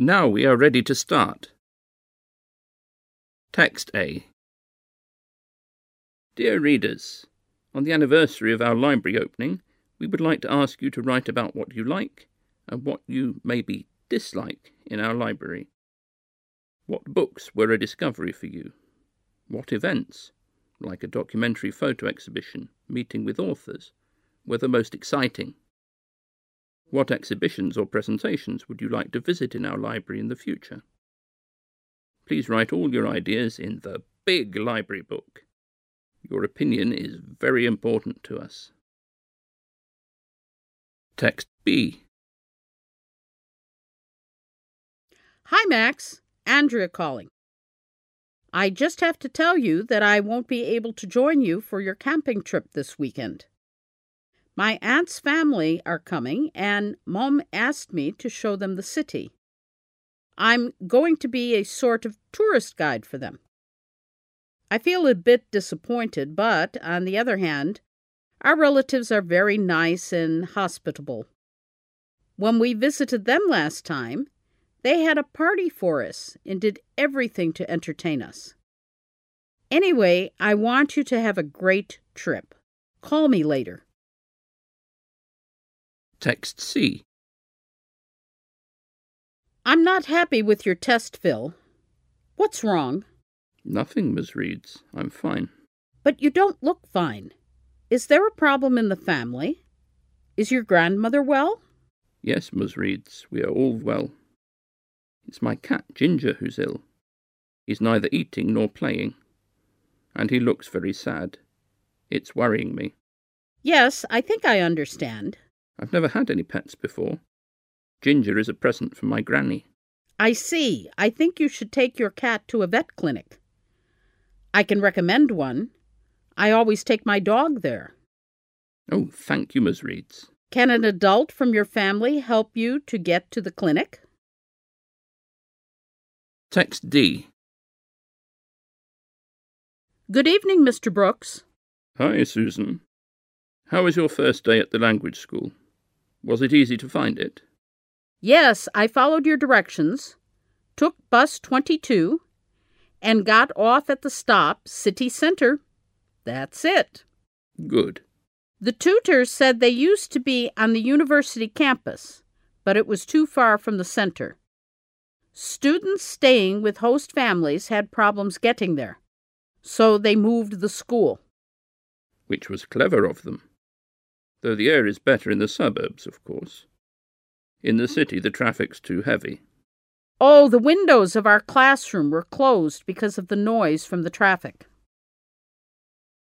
Now we are ready to start. Text A. Dear readers, on the anniversary of our library opening, we would like to ask you to write about what you like and what you maybe dislike in our library. What books were a discovery for you? What events, like a documentary photo exhibition, meeting with authors, were the most exciting? What exhibitions or presentations would you like to visit in our library in the future? Please write all your ideas in the big library book. Your opinion is very important to us. Text B. Hi, Max. Andrea calling. I just have to tell you that I won't be able to join you for your camping trip this weekend. My aunt's family are coming, and Mom asked me to show them the city. I'm going to be a sort of tourist guide for them. I feel a bit disappointed, but on the other hand, our relatives are very nice and hospitable. When we visited them last time, they had a party for us and did everything to entertain us. Anyway, I want you to have a great trip. Call me later. Text C. I'm not happy with your test, Phil. What's wrong? Nothing, Ms. Reeds. I'm fine. But you don't look fine. Is there a problem in the family? Is your grandmother well? Yes, Ms. Reeds, we are all well. It's my cat, Ginger, who's ill. He's neither eating nor playing, and he looks very sad. It's worrying me. Yes, I think I understand. I've never had any pets before. Ginger is a present from my granny. I see. I think you should take your cat to a vet clinic. I can recommend one. I always take my dog there. Oh, thank you, Ms. Reeds. Can an adult from your family help you to get to the clinic? Text D. Good evening, Mr. Brooks. Hi, Susan. How was your first day at the language school? Was it easy to find it? Yes, I followed your directions, took bus 22, and got off at the stop, City Center. That's it. Good. The tutor said they used to be on the university campus, but it was too far from the center. Students staying with host families had problems getting there, so they moved the school. Which was clever of them. Though the air is better in the suburbs, of course. In the city, the traffic's too heavy. Oh, the windows of our classroom were closed because of the noise from the traffic.